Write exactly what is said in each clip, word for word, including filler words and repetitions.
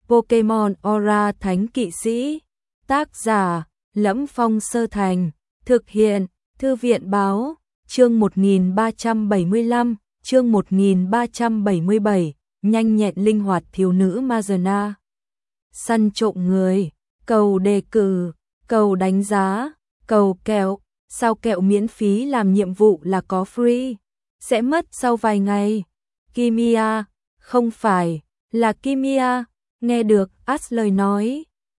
Pokemon Aura Thánh Kỵ Sĩ. Tác giả: Lẫm Phong Sơ Thành. Thực hiện: Thư viện Báo. Chương một nghìn ba trăm bảy mươi lăm, chương một nghìn ba trăm bảy mươi bảy, nhanh nhẹn linh hoạt thiếu nữ Mazana. Săn trộm người, cầu đề cử, cầu đánh giá, cầu kẹo, sao kẹo miễn phí làm nhiệm vụ là có free, sẽ mất sau vài ngày. Kimia, không phải, là Kimia. Nghe được Ash lời nói,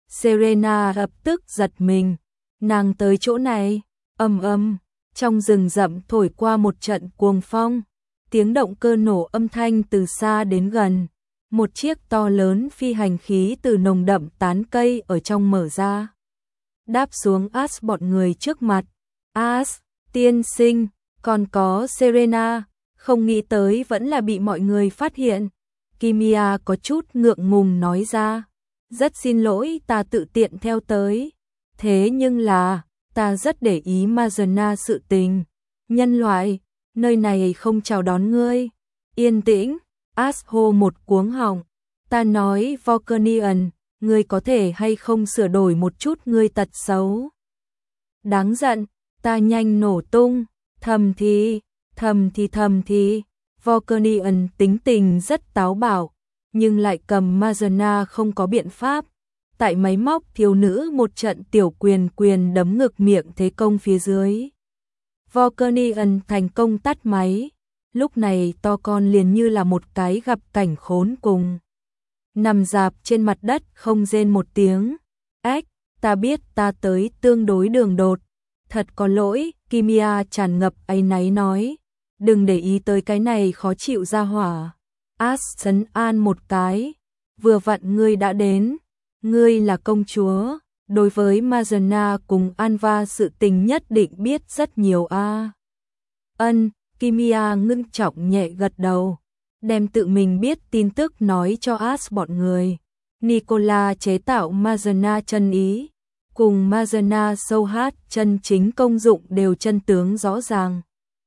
Serena lập tức giật mình. Nàng tới chỗ này, ầm ầm, trong rừng rậm thổi qua một trận cuồng phong, tiếng động cơ nổ âm thanh từ xa đến gần. Một chiếc to lớn phi hành khí từ nồng đậm tán cây ở trong mở ra, đáp xuống Ash bọn người trước mặt. Ash, tiên sinh, còn có Serena, không nghĩ tới vẫn là bị mọi người phát hiện. Kimia có chút ngượng ngùng nói ra. Rất xin lỗi, ta tự tiện theo tới. Thế nhưng là, ta rất để ý Mazana sự tình. Nhân loại, nơi này không chào đón ngươi. Yên tĩnh, Ash hô một cuống họng. Ta nói Volcanian, ngươi có thể hay không sửa đổi một chút ngươi tật xấu. Đáng giận, ta nhanh nổ tung. Thầm thì, thầm thì thầm thì. Volcanian tính tình rất táo bạo, nhưng lại cầm Mazana không có biện pháp. Tại máy móc thiếu nữ một trận tiểu quyền quyền đấm ngực miệng thế công phía dưới. Volcanian thành công tắt máy. Lúc này to con liền như là một cái gặp cảnh khốn cùng. Nằm dạp trên mặt đất không rên một tiếng. Ếch, ta biết ta tới tương đối đường đột. Thật có lỗi, Kimia tràn ngập áy náy nói. Đừng để ý tới cái này khó chịu ra hỏa. Ash trấn an một cái. Vừa vặn ngươi đã đến. Ngươi là công chúa. Đối với Mazana cùng Anva sự tình nhất định biết rất nhiều a. À. Ân, Kimia ngưng trọng nhẹ gật đầu. Đem tự mình biết tin tức nói cho Ash bọn người. Nicola chế tạo Mazana chân ý. Cùng Mazana sâu hát chân chính công dụng đều chân tướng rõ ràng.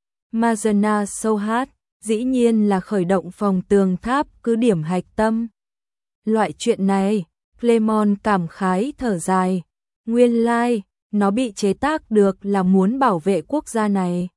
Mazana sâu hát, dĩ nhiên là khởi động phòng tường tháp cứ điểm hạch tâm. Loại chuyện này, Clemon cảm khái thở dài. Nguyên lai, like, nó bị chế tác được là muốn bảo vệ quốc gia này.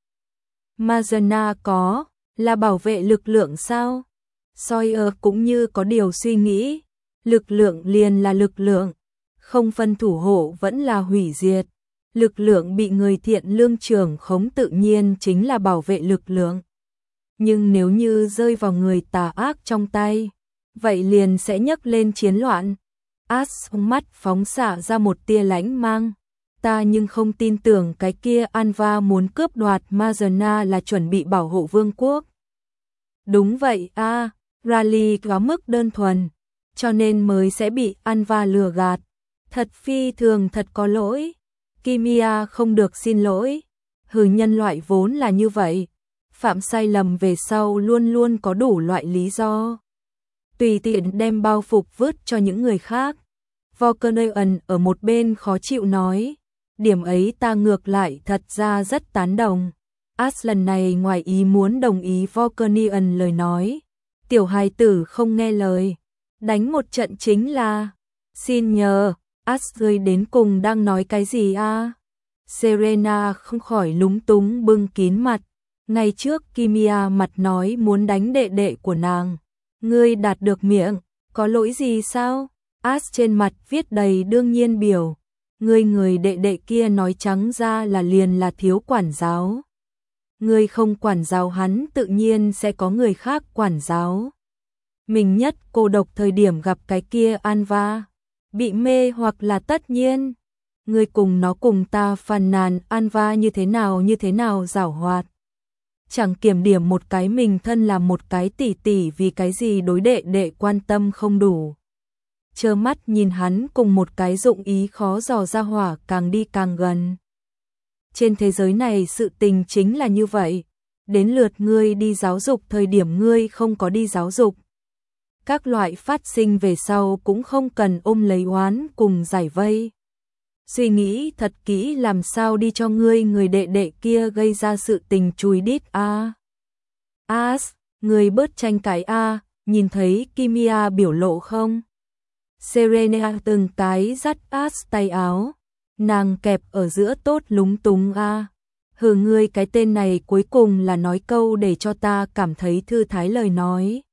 Mazana có, là bảo vệ lực lượng sao? Sawyer cũng như có điều suy nghĩ. Lực lượng liền là lực lượng, không phân thủ hộ vẫn là hủy diệt. Lực lượng bị người thiện lương trưởng khống tự nhiên chính là bảo vệ lực lượng. Nhưng nếu như rơi vào người tà ác trong tay, vậy liền sẽ nhấc lên chiến loạn. Ash mắt phóng xạ ra một tia lãnh mang. Ta nhưng không tin tưởng cái kia Anva muốn cướp đoạt Mazana là chuẩn bị bảo hộ vương quốc. Đúng vậy a, à, Rally quá mức đơn thuần, cho nên mới sẽ bị Anva lừa gạt. Thật phi thường thật có lỗi. Kimia không được xin lỗi. Hừ, nhân loại vốn là như vậy. Phạm sai lầm về sau luôn luôn có đủ loại lý do. Tùy tiện đem bao phục vứt cho những người khác. Volcanian ở một bên khó chịu nói. Điểm ấy ta ngược lại thật ra rất tán đồng. Ash lần này ngoài ý muốn đồng ý Volcanian lời nói. Tiểu hài tử không nghe lời. Đánh một trận chính là. Xin nhờ. Ash rơi đến cùng đang nói cái gì a? À? Serena không khỏi lúng túng bưng kín mặt. Ngày trước Kimia mặt nói muốn đánh đệ đệ của nàng. Ngươi đạt được miệng, có lỗi gì sao? Ash trên mặt viết đầy đương nhiên biểu. Ngươi người đệ đệ kia nói trắng ra là liền là thiếu quản giáo. Ngươi không quản giáo hắn tự nhiên sẽ có người khác quản giáo. Mình nhất cô độc thời điểm gặp cái kia Anva. Bị mê hoặc là tất nhiên. Ngươi cùng nó cùng ta phàn nàn Anva như thế nào như thế nào giảo hoạt. Chẳng kiểm điểm một cái mình thân là một cái tỷ tỷ vì cái gì đối đệ đệ quan tâm không đủ. Trơ mắt nhìn hắn cùng một cái dụng ý khó dò ra hỏa càng đi càng gần. Trên thế giới này sự tình chính là như vậy. Đến lượt ngươi đi giáo dục thời điểm ngươi không có đi giáo dục. Các loại phát sinh về sau cũng không cần ôm lấy oán cùng giải vây. Suy nghĩ thật kỹ làm sao đi cho ngươi người đệ đệ kia gây ra sự tình chùi đít a. Ash, ngươi bớt tranh cãi a, nhìn thấy Kimia biểu lộ không? Serena từng cái dắt As tay áo, nàng kẹp ở giữa tốt lúng túng a. À. Hừ, ngươi cái tên này cuối cùng là nói câu để cho ta cảm thấy thư thái lời nói.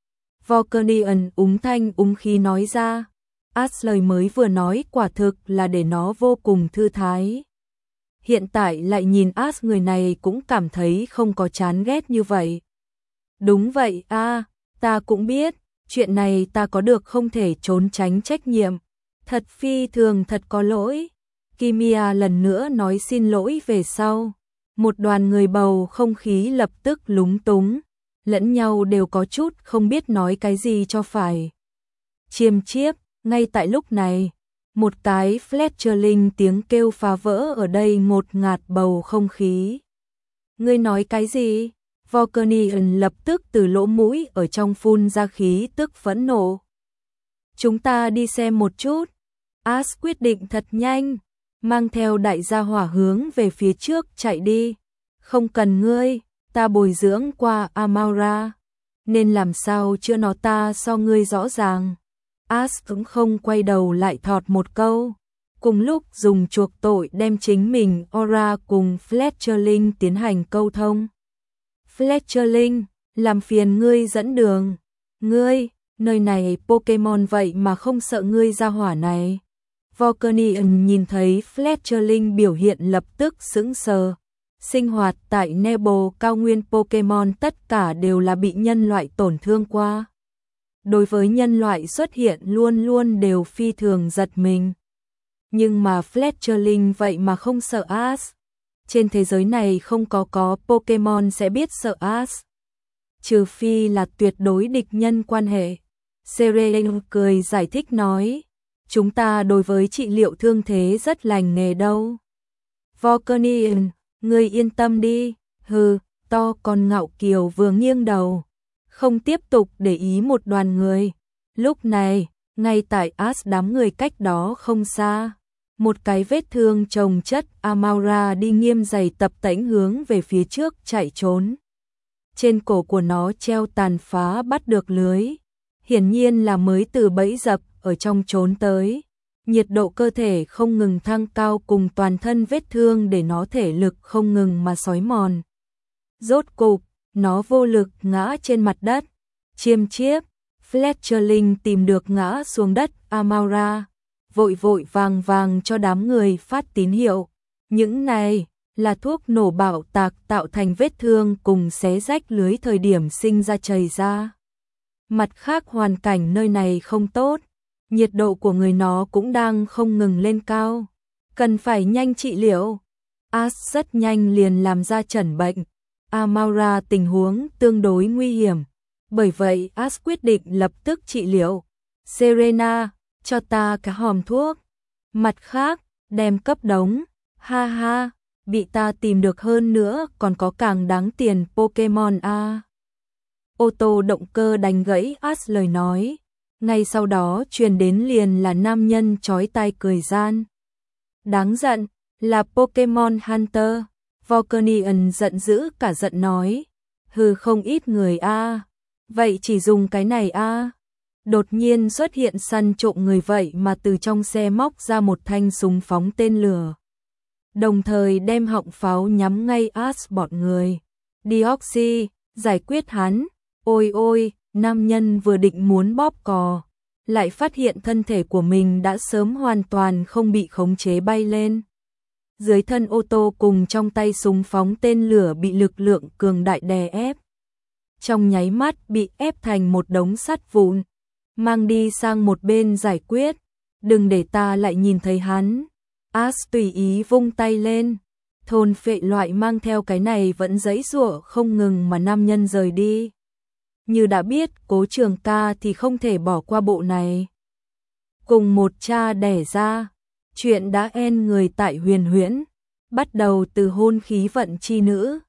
Volcanian úng thanh úng khí nói ra. As lời mới vừa nói quả thực là để nó vô cùng thư thái. Hiện tại lại nhìn As người này cũng cảm thấy không có chán ghét như vậy. Đúng vậy a, à, ta cũng biết, chuyện này ta có được không thể trốn tránh trách nhiệm. Thật phi thường thật có lỗi. Kimia lần nữa nói xin lỗi về sau. Một đoàn người bầu không khí lập tức lúng túng, lẫn nhau đều có chút không biết nói cái gì cho phải. Chiêm chiếp, ngay tại lúc này, một cái Fletcherling tiếng kêu phá vỡ ở đây ngột ngạt bầu không khí. Ngươi nói cái gì? Volcanian lập tức từ lỗ mũi ở trong phun ra khí tức phẫn nộ. Chúng ta đi xem một chút. As quyết định thật nhanh, mang theo đại gia hỏa hướng về phía trước chạy đi. Không cần ngươi, ta bồi dưỡng qua Amaura, nên làm sao chưa nó ta so ngươi rõ ràng. As cũng không quay đầu lại thọt một câu, cùng lúc dùng chuộc tội đem chính mình Aura cùng Fletcherling tiến hành câu thông. Fletcherling, làm phiền ngươi dẫn đường. Ngươi, nơi này Pokemon vậy mà không sợ ngươi ra hỏa này. Volcanian nhìn thấy Fletcherling biểu hiện lập tức sững sờ. Sinh hoạt tại Nebo cao nguyên Pokemon tất cả đều là bị nhân loại tổn thương qua. Đối với nhân loại xuất hiện luôn luôn đều phi thường giật mình. Nhưng mà Fletcherling vậy mà không sợ As. Trên thế giới này không có có Pokemon sẽ biết sợ As. Trừ phi là tuyệt đối địch nhân quan hệ. Serena cười giải thích nói. Chúng ta đối với trị liệu thương thế rất lành nghề đâu. Volcanian, ngươi yên tâm đi. Hừ, to con ngạo kiều vừa nghiêng đầu. Không tiếp tục để ý một đoàn người. Lúc này, ngay tại As đám người cách đó không xa. Một cái vết thương chồng chất Amaura đi nghiêm giày tập tễnh hướng về phía trước chạy trốn. Trên cổ của nó treo tàn phá bắt được lưới. Hiển nhiên là mới từ bẫy dập ở trong trốn tới. Nhiệt độ cơ thể không ngừng thăng cao cùng toàn thân vết thương để nó thể lực không ngừng mà xói mòn. Rốt cục, nó vô lực ngã trên mặt đất. Chiêm chiếp, Fletcherling tìm được ngã xuống đất Amaura. Vội vội vàng vàng cho đám người phát tín hiệu. Những này là thuốc nổ bạo tạc tạo thành vết thương cùng xé rách lưới thời điểm sinh ra chảy ra. Mặt khác hoàn cảnh nơi này không tốt. Nhiệt độ của người nó cũng đang không ngừng lên cao. Cần phải nhanh trị liệu. As rất nhanh liền làm ra chẩn bệnh. Amaura tình huống tương đối nguy hiểm. Bởi vậy As quyết định lập tức trị liệu. Serena, cho ta cả hòm thuốc. Mặt khác, đem cấp đống. Ha ha, bị ta tìm được hơn nữa còn có càng đáng tiền Pokemon a. À. Ô tô động cơ đánh gãy As lời nói. Ngay sau đó truyền đến liền là nam nhân chói tai cười gian. Đáng giận, là Pokemon Hunter. Volcanian giận dữ cả giận nói. Hừ, không ít người a. À. Vậy chỉ dùng cái này a. À. Đột nhiên xuất hiện săn trộm người vậy mà từ trong xe móc ra một thanh súng phóng tên lửa. Đồng thời đem họng pháo nhắm ngay As bọn người. Deoxy, giải quyết hắn. Ôi ôi, nam nhân vừa định muốn bóp cò. Lại phát hiện thân thể của mình đã sớm hoàn toàn không bị khống chế bay lên. Dưới thân ô tô cùng trong tay súng phóng tên lửa bị lực lượng cường đại đè ép. Trong nháy mắt bị ép thành một đống sắt vụn. Mang đi sang một bên giải quyết. Đừng để ta lại nhìn thấy hắn. As tùy ý vung tay lên. Thôn phệ loại mang theo cái này vẫn giãy giụa không ngừng mà nam nhân rời đi. Như đã biết Cố Trường Ca thì không thể bỏ qua bộ này. Cùng một cha đẻ ra. Chuyện đã end người tại Huyền Huyễn. Bắt đầu từ hôn khí vận chi nữ.